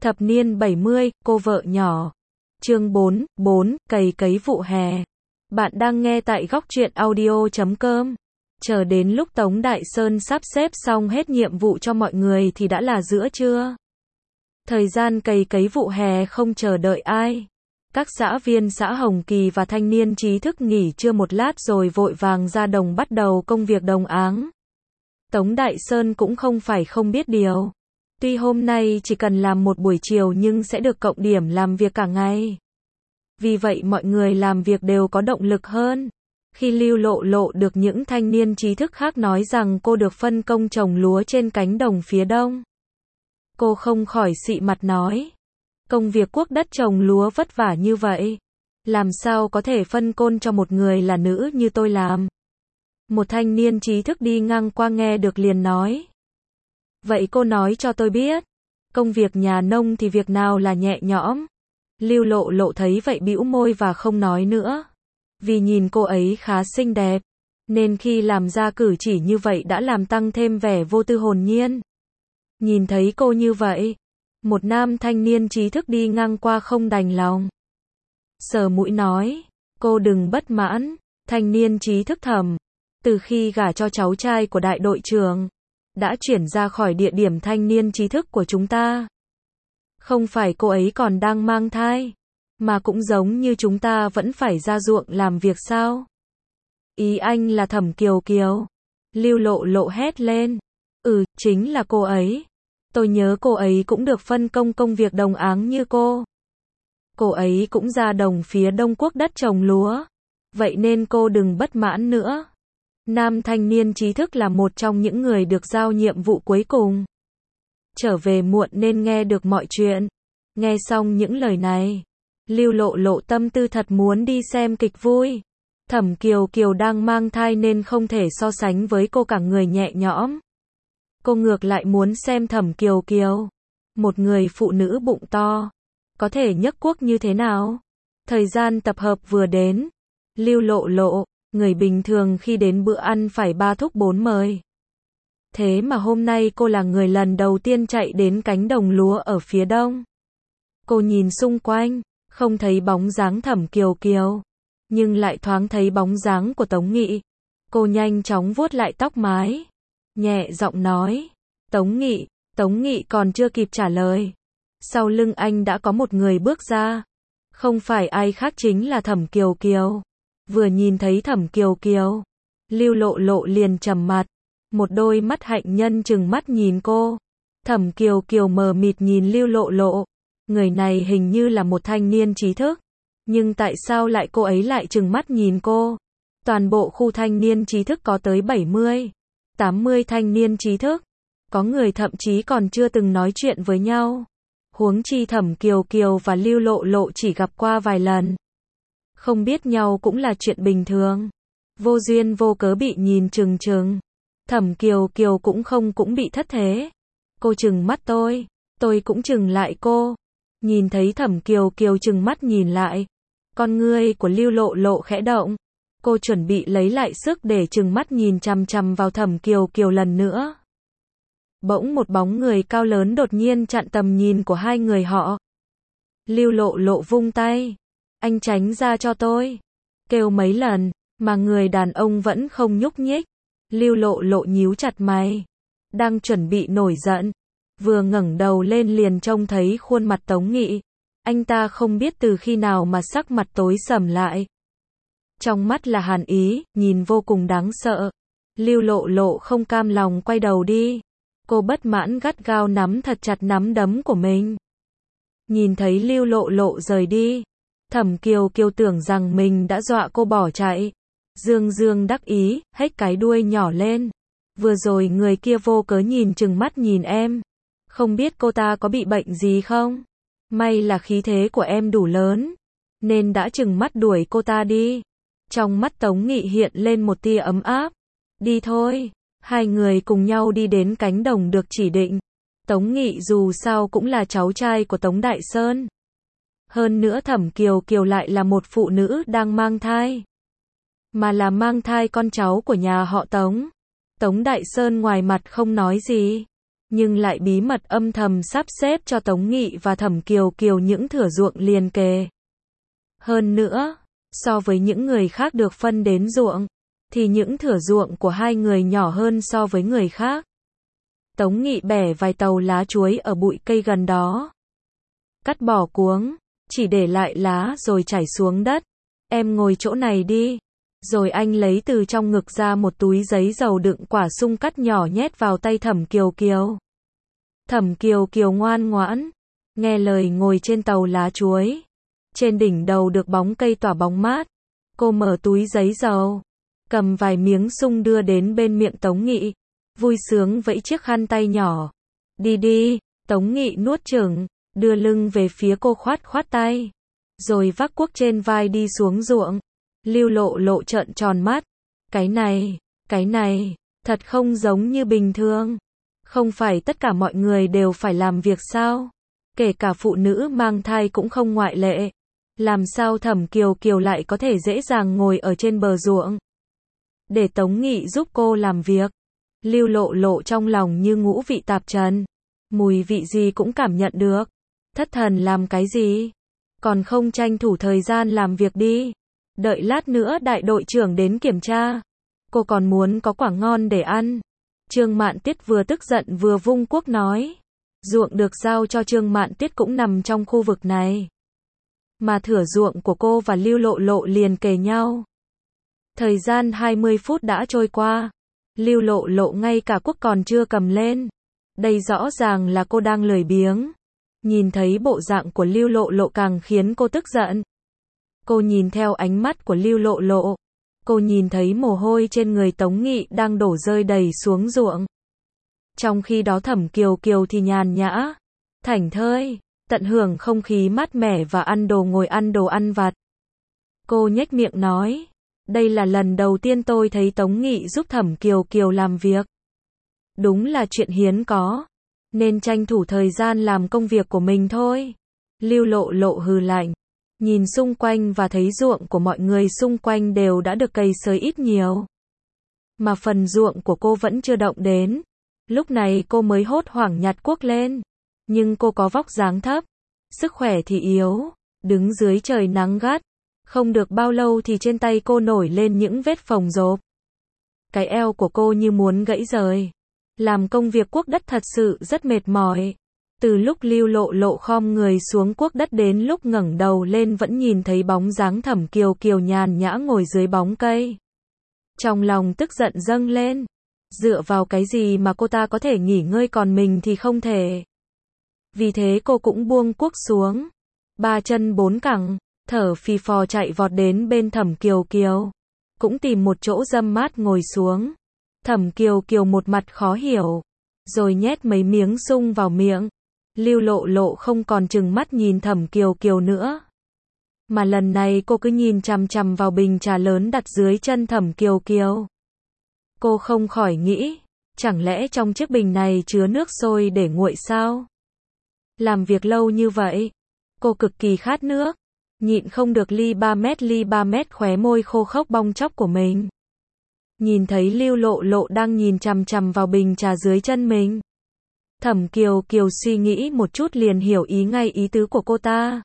Thập niên 70, cô vợ nhỏ. Chương 4, cày cấy vụ hè. Bạn đang nghe tại góc truyện audio.com. Chờ đến lúc Tống Đại Sơn sắp xếp xong hết nhiệm vụ cho mọi người thì đã là giữa trưa. Thời gian cày cấy vụ hè không chờ đợi ai. Các xã viên xã Hồng Kỳ và thanh niên trí thức nghỉ trưa một lát rồi vội vàng ra đồng bắt đầu công việc đồng áng. Tống Đại Sơn cũng không phải không biết điều. Tuy hôm nay chỉ cần làm một buổi chiều nhưng sẽ được cộng điểm làm việc cả ngày. Vì vậy mọi người làm việc đều có động lực hơn. Khi Lưu Lộ Lộ được những thanh niên trí thức khác nói rằng cô được phân công trồng lúa trên cánh đồng phía đông, cô không khỏi xị mặt nói: công việc cuốc đất trồng lúa vất vả như vậy, làm sao có thể phân công cho một người là nữ như tôi làm. Một thanh niên trí thức đi ngang qua nghe được liền nói: vậy cô nói cho tôi biết, công việc nhà nông thì việc nào là nhẹ nhõm? Lưu Lộ Lộ thấy vậy bĩu môi và không nói nữa. Vì nhìn cô ấy khá xinh đẹp, nên khi làm ra cử chỉ như vậy đã làm tăng thêm vẻ vô tư hồn nhiên. Nhìn thấy cô như vậy, một nam thanh niên trí thức đi ngang qua không đành lòng, sờ mũi nói: cô đừng bất mãn. Thanh niên trí thức thầm: từ khi gả cho cháu trai của đại đội trưởng, đã chuyển ra khỏi địa điểm thanh niên trí thức của chúng ta. Không phải cô ấy còn đang mang thai, mà cũng giống như chúng ta vẫn phải ra ruộng làm việc sao? Ý anh là Thẩm Kiều Kiều? Lưu Lộ Lộ hét lên. Chính là cô ấy. Tôi nhớ cô ấy cũng được phân công công việc đồng áng như cô. Cô ấy cũng ra đồng phía đông cuốc đất trồng lúa. Vậy nên cô đừng bất mãn nữa. Nam thanh niên trí thức là một trong những người được giao nhiệm vụ cuối cùng. Trở về muộn nên nghe được mọi chuyện. Nghe xong những lời này, Lưu Lộ Lộ tâm tư thật muốn đi xem kịch vui. Thẩm Kiều Kiều đang mang thai nên không thể so sánh với cô cả người nhẹ nhõm. Cô ngược lại muốn xem Thẩm Kiều Kiều, một người phụ nữ bụng to, có thể nhấc cuốc như thế nào. Thời gian tập hợp vừa đến. Lưu Lộ Lộ, người bình thường khi đến bữa ăn phải 3 thúc 4 mời. Thế mà hôm nay cô là người lần đầu tiên chạy đến cánh đồng lúa ở phía đông. Cô nhìn xung quanh, không thấy bóng dáng Thẩm Kiều Kiều, nhưng lại thoáng thấy bóng dáng của Tống Nghị. Cô nhanh chóng vuốt lại tóc mái, nhẹ giọng nói: Tống Nghị. Tống Nghị còn chưa kịp trả lời, sau lưng anh đã có một người bước ra. Không phải ai khác chính là Thẩm Kiều Kiều. Vừa nhìn thấy Thẩm Kiều Kiều, Lưu Lộ Lộ liền trầm mặt, một đôi mắt hạnh nhân trừng mắt nhìn cô. Thẩm Kiều Kiều mờ mịt nhìn Lưu Lộ Lộ. Người này hình như là một thanh niên trí thức, nhưng tại sao lại cô ấy lại trừng mắt nhìn cô? Toàn bộ khu thanh niên trí thức có tới 70, 80 thanh niên trí thức. Có người thậm chí còn chưa từng nói chuyện với nhau. Huống chi Thẩm Kiều Kiều và Lưu Lộ Lộ chỉ gặp qua vài lần. Không biết nhau cũng là chuyện bình thường. Vô duyên vô cớ bị nhìn chừng chừng. Thẩm Kiều Kiều cũng bị thất thế. Cô trừng mắt tôi cũng trừng lại cô. Nhìn thấy Thẩm Kiều Kiều trừng mắt nhìn lại, con ngươi của Lưu Lộ Lộ khẽ động. Cô chuẩn bị lấy lại sức để trừng mắt nhìn chằm chằm vào Thẩm Kiều Kiều lần nữa. Bỗng một bóng người cao lớn đột nhiên chặn tầm nhìn của hai người họ. Lưu Lộ Lộ vung tay: anh tránh ra cho tôi. Kêu mấy lần, mà người đàn ông vẫn không nhúc nhích. Lưu Lộ Lộ nhíu chặt mày, đang chuẩn bị nổi giận. Vừa ngẩng đầu lên liền trông thấy khuôn mặt Tống Nghị. Anh ta không biết từ khi nào mà sắc mặt tối sầm lại. Trong mắt là hàn ý, nhìn vô cùng đáng sợ. Lưu Lộ Lộ không cam lòng quay đầu đi. Cô bất mãn gắt gao nắm thật chặt nắm đấm của mình. Nhìn thấy Lưu Lộ Lộ rời đi, Thẩm Kiều Kiều tưởng rằng mình đã dọa cô bỏ chạy. Dương dương đắc ý, hếch cái đuôi nhỏ lên. Vừa rồi người kia vô cớ nhìn chừng mắt nhìn em. Không biết cô ta có bị bệnh gì không? May là khí thế của em đủ lớn, nên đã chừng mắt đuổi cô ta đi. Trong mắt Tống Nghị hiện lên một tia ấm áp. Đi thôi. Hai người cùng nhau đi đến cánh đồng được chỉ định. Tống Nghị dù sao cũng là cháu trai của Tống Đại Sơn. Hơn nữa Thẩm Kiều Kiều lại là một phụ nữ đang mang thai. Mà là mang thai con cháu của nhà họ Tống. Tống Đại Sơn ngoài mặt không nói gì, nhưng lại bí mật âm thầm sắp xếp cho Tống Nghị và Thẩm Kiều Kiều những thửa ruộng liền kề. Hơn nữa, so với những người khác được phân đến ruộng, thì những thửa ruộng của hai người nhỏ hơn so với người khác. Tống Nghị bẻ vài tàu lá chuối ở bụi cây gần đó. Cắt bỏ cuống, chỉ để lại lá rồi chảy xuống đất. Em ngồi chỗ này đi. Rồi anh lấy từ trong ngực ra một túi giấy dầu đựng quả sung cắt nhỏ nhét vào tay Thẩm Kiều Kiều. Thẩm Kiều Kiều ngoan ngoãn, nghe lời ngồi trên tàu lá chuối. Trên đỉnh đầu được bóng cây tỏa bóng mát. Cô mở túi giấy dầu, cầm vài miếng sung đưa đến bên miệng Tống Nghị, vui sướng vẫy chiếc khăn tay nhỏ. Đi đi, Tống Nghị nuốt chửng, đưa lưng về phía cô khoát khoát tay. Rồi vác cuốc trên vai đi xuống ruộng. Lưu Lộ Lộ trợn tròn mắt. Cái này, thật không giống như bình thường. Không phải tất cả mọi người đều phải làm việc sao? Kể cả phụ nữ mang thai cũng không ngoại lệ. Làm sao Thẩm Kiều Kiều lại có thể dễ dàng ngồi ở trên bờ ruộng? Để Tống Nghị giúp cô làm việc. Lưu Lộ Lộ trong lòng như ngũ vị tạp trần. Mùi vị gì cũng cảm nhận được. Thất thần làm cái gì? Còn không tranh thủ thời gian làm việc đi. Đợi lát nữa đại đội trưởng đến kiểm tra. Cô còn muốn có quả ngon để ăn. Trương Mạn Tiết vừa tức giận vừa vung cuốc nói. Ruộng được giao cho Trương Mạn Tiết cũng nằm trong khu vực này. Mà thửa ruộng của cô và Lưu Lộ Lộ liền kề nhau. Thời gian 20 phút đã trôi qua. Lưu Lộ Lộ ngay cả cuốc còn chưa cầm lên. Đây rõ ràng là cô đang lười biếng. Nhìn thấy bộ dạng của Lưu Lộ Lộ càng khiến cô tức giận. Cô nhìn theo ánh mắt của Lưu Lộ Lộ. Cô nhìn thấy mồ hôi trên người Tống Nghị đang đổ rơi đầy xuống ruộng. Trong khi đó Thẩm Kiều Kiều thì nhàn nhã, thảnh thơi, tận hưởng không khí mát mẻ và ngồi ăn đồ ăn vặt. Cô nhếch miệng nói, đây là lần đầu tiên tôi thấy Tống Nghị giúp Thẩm Kiều Kiều làm việc. Đúng là chuyện hiếm có, nên tranh thủ thời gian làm công việc của mình thôi. Lưu Lộ Lộ hừ lạnh, nhìn xung quanh và thấy ruộng của mọi người xung quanh đều đã được cày xới ít nhiều. Mà phần ruộng của cô vẫn chưa động đến. Lúc này cô mới hốt hoảng nhặt cuốc lên. Nhưng cô có vóc dáng thấp, sức khỏe thì yếu, đứng dưới trời nắng gắt. Không được bao lâu thì trên tay cô nổi lên những vết phồng rộp. Cái eo của cô như muốn gãy rời. Làm công việc cuốc đất thật sự rất mệt mỏi. Từ lúc Lưu Lộ Lộ khom người xuống cuốc đất đến lúc ngẩng đầu lên vẫn nhìn thấy bóng dáng Thẩm Kiều Kiều nhàn nhã ngồi dưới bóng cây. Trong lòng tức giận dâng lên. Dựa vào cái gì mà cô ta có thể nghỉ ngơi còn mình thì không thể. Vì thế cô cũng buông cuốc xuống. Ba chân bốn cẳng, thở phì phò chạy vọt đến bên Thẩm Kiều Kiều. Cũng tìm một chỗ râm mát ngồi xuống. Thẩm Kiều Kiều một mặt khó hiểu. Rồi nhét mấy miếng sung vào miệng. Lưu Lộ Lộ không còn trừng mắt nhìn Thẩm Kiều Kiều nữa. Mà lần này cô cứ nhìn chằm chằm vào bình trà lớn đặt dưới chân Thẩm Kiều Kiều. Cô không khỏi nghĩ, chẳng lẽ trong chiếc bình này chứa nước sôi để nguội sao? Làm việc lâu như vậy, cô cực kỳ khát nước, nhịn không được ly 3 mét khóe môi khô khốc bong tróc của mình. Nhìn thấy Lưu Lộ Lộ đang nhìn chằm chằm vào bình trà dưới chân mình. Thẩm Kiều Kiều suy nghĩ một chút liền hiểu ngay ý tứ của cô ta.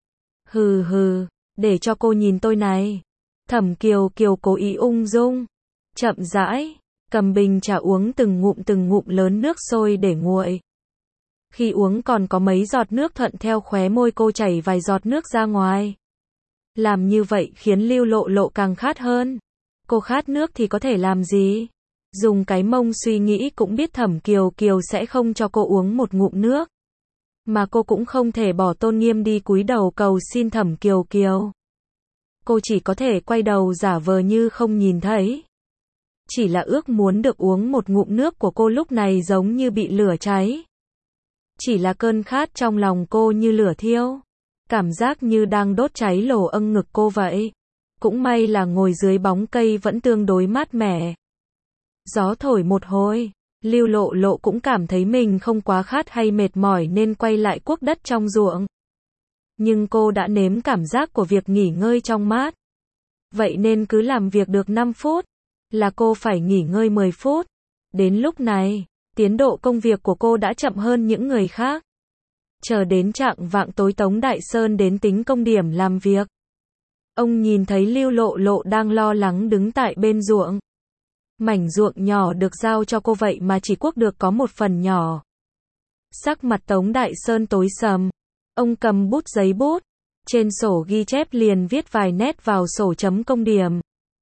Hừ hừ, để cho cô nhìn tôi này. Thẩm Kiều Kiều cố ý ung dung, chậm rãi, cầm bình trà uống từng ngụm lớn nước sôi để nguội. Khi uống còn có mấy giọt nước thuận theo khóe môi cô chảy vài giọt nước ra ngoài. Làm như vậy khiến Lưu Lộ Lộ càng khát hơn. Cô khát nước thì có thể làm gì? Dùng cái mông suy nghĩ cũng biết Thẩm Kiều Kiều sẽ không cho cô uống một ngụm nước. Mà cô cũng không thể bỏ tôn nghiêm đi cúi đầu cầu xin Thẩm Kiều Kiều. Cô chỉ có thể quay đầu giả vờ như không nhìn thấy. Chỉ là ước muốn được uống một ngụm nước của cô lúc này giống như bị lửa cháy. Chỉ là cơn khát trong lòng cô như lửa thiêu. Cảm giác như đang đốt cháy lỗ âng ngực cô vậy. Cũng may là ngồi dưới bóng cây vẫn tương đối mát mẻ. Gió thổi một hồi, Lưu Lộ Lộ cũng cảm thấy mình không quá khát hay mệt mỏi nên quay lại cuốc đất trong ruộng. Nhưng cô đã nếm cảm giác của việc nghỉ ngơi trong mát. Vậy nên cứ làm việc được 5 phút, là cô phải nghỉ ngơi 10 phút. Đến lúc này, Tiến độ công việc của cô đã chậm hơn những người khác. Chờ đến chạng vạng tối Tống Đại Sơn đến tính công điểm làm việc. Ông nhìn thấy Lưu Lộ Lộ đang lo lắng đứng tại bên ruộng. Mảnh ruộng nhỏ được giao cho cô vậy mà chỉ cuốc được có một phần nhỏ. Sắc mặt Tống Đại Sơn tối sầm. Ông cầm bút giấy bút. Trên sổ ghi chép liền viết vài nét vào sổ chấm công điểm.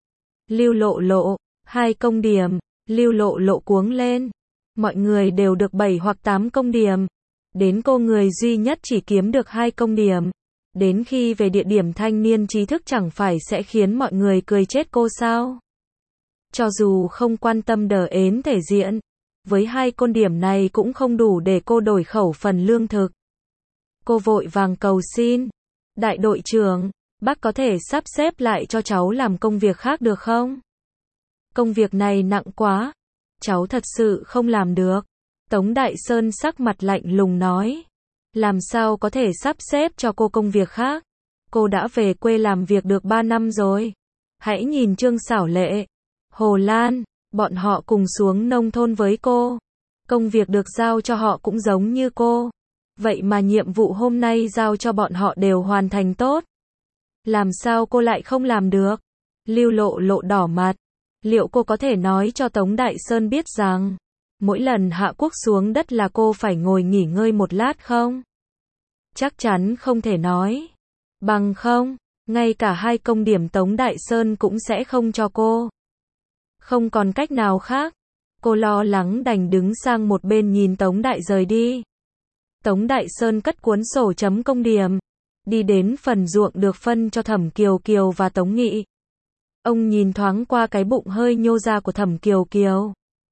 Lưu Lộ Lộ, 2 công điểm. Lưu Lộ Lộ cuống lên. Mọi người đều được 7 hoặc 8 công điểm. Đến cô người duy nhất chỉ kiếm được 2 công điểm. Đến khi về địa điểm thanh niên trí thức chẳng phải sẽ khiến mọi người cười chết cô sao? Cho dù không quan tâm đờ ến thể diện, với 2 công điểm này cũng không đủ để cô đổi khẩu phần lương thực. Cô vội vàng cầu xin. Đại đội trưởng, bác có thể sắp xếp lại cho cháu làm công việc khác được không? Công việc này nặng quá. Cháu thật sự không làm được. Tống Đại Sơn sắc mặt lạnh lùng nói. Làm sao có thể sắp xếp cho cô công việc khác? Cô đã về quê làm việc được 3 năm rồi. Hãy nhìn Trương Xảo Lệ, Hồ Lan, bọn họ cùng xuống nông thôn với cô. Công việc được giao cho họ cũng giống như cô. Vậy mà nhiệm vụ hôm nay giao cho bọn họ đều hoàn thành tốt. Làm sao cô lại không làm được? Lưu Lộ Lộ đỏ mặt. Liệu cô có thể nói cho Tống Đại Sơn biết rằng mỗi lần hạ cuốc xuống đất là cô phải ngồi nghỉ ngơi một lát không? Chắc chắn không thể nói. Bằng không, ngay cả 2 công điểm Tống Đại Sơn cũng sẽ không cho cô. Không còn cách nào khác. Cô lo lắng đành đứng sang một bên nhìn Tống Đại rời đi. Tống Đại Sơn cất cuốn sổ chấm công điểm. Đi đến phần ruộng được phân cho Thẩm Kiều Kiều và Tống Nghị. Ông nhìn thoáng qua cái bụng hơi nhô ra của Thẩm Kiều Kiều.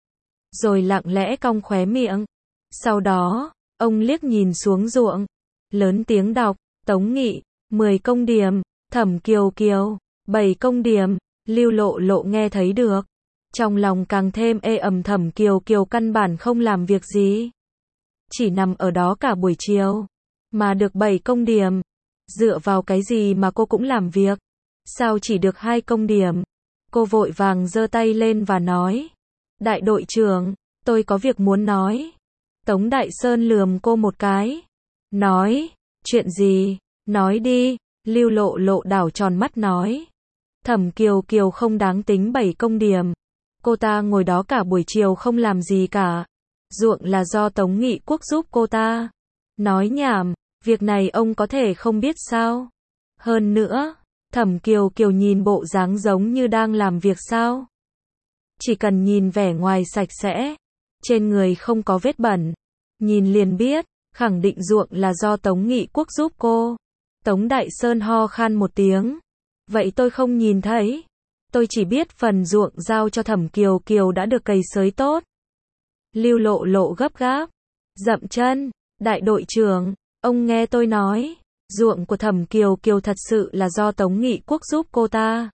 Rồi lặng lẽ cong khóe miệng. Sau đó, ông liếc nhìn xuống ruộng. Lớn tiếng đọc, Tống Nghị, 10 công điểm, Thẩm Kiều Kiều, 7 công điểm, Lưu Lộ Lộ nghe thấy được. Trong lòng càng thêm ê ẩm. Thẩm Kiều Kiều căn bản không làm việc gì. Chỉ nằm ở đó cả buổi chiều. Mà được 7 công điểm. Dựa vào cái gì mà cô cũng làm việc? Sao chỉ được 2 công điểm? Cô vội vàng giơ tay lên và nói. Đại đội trưởng, tôi có việc muốn nói. Tống Đại Sơn lườm cô một cái. Nói, chuyện gì? Nói đi. Lưu Lộ Lộ đảo tròn mắt nói. Thẩm Kiều Kiều không đáng tính 7 công điểm. Cô ta ngồi đó cả buổi chiều không làm gì cả. Ruộng là do Tống Nghị Quốc giúp cô ta. Nói nhảm, việc này ông có thể không biết sao? Hơn nữa, Thẩm Kiều Kiều nhìn bộ dáng giống như đang làm việc sao? Chỉ cần nhìn vẻ ngoài sạch sẽ, trên người không có vết bẩn, nhìn liền biết, khẳng định ruộng là do Tống Nghị Quốc giúp cô. Tống Đại Sơn ho khan một tiếng. Vậy tôi không nhìn thấy. Tôi chỉ biết phần ruộng giao cho Thẩm Kiều Kiều đã được cày xới tốt. Lưu Lộ Lộ gấp gáp, dậm chân. Đại đội trưởng, ông nghe tôi nói. Ruộng của Thẩm Kiều Kiều thật sự là do Tống Nghị Quốc giúp cô ta.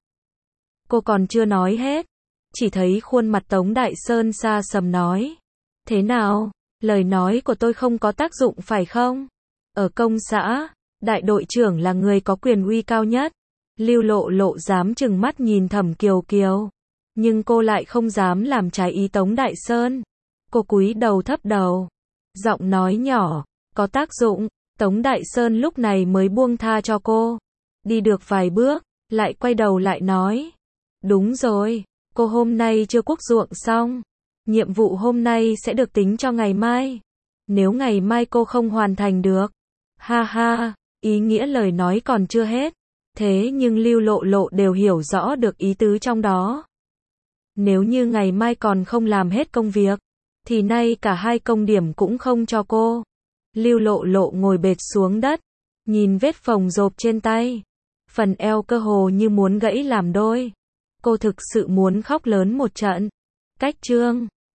Cô còn chưa nói hết. Chỉ thấy khuôn mặt Tống Đại Sơn xa sầm nói. Thế nào? Lời nói của tôi không có tác dụng phải không? Ở công xã, đại đội trưởng là người có quyền uy cao nhất. Lưu Lộ Lộ dám trừng mắt nhìn Thẩm Kiều Kiều. Nhưng cô lại không dám làm trái ý Tống Đại Sơn. Cô cúi đầu thấp đầu. Giọng nói nhỏ, có tác dụng. Tống Đại Sơn lúc này mới buông tha cho cô. Đi được vài bước, lại quay đầu lại nói. Đúng rồi, cô hôm nay chưa cuốc ruộng xong. Nhiệm vụ hôm nay sẽ được tính cho ngày mai. Nếu ngày mai cô không hoàn thành được. Ha ha, ý nghĩa lời nói còn chưa hết. Thế nhưng Lưu Lộ Lộ đều hiểu rõ được ý tứ trong đó. Nếu như ngày mai còn không làm hết công việc, thì nay cả 2 công điểm cũng không cho cô. Lưu Lộ Lộ ngồi bệt xuống đất, nhìn vết phồng rộp trên tay. Phần eo cơ hồ như muốn gãy làm đôi. Cô thực sự muốn khóc lớn một trận. Cách chương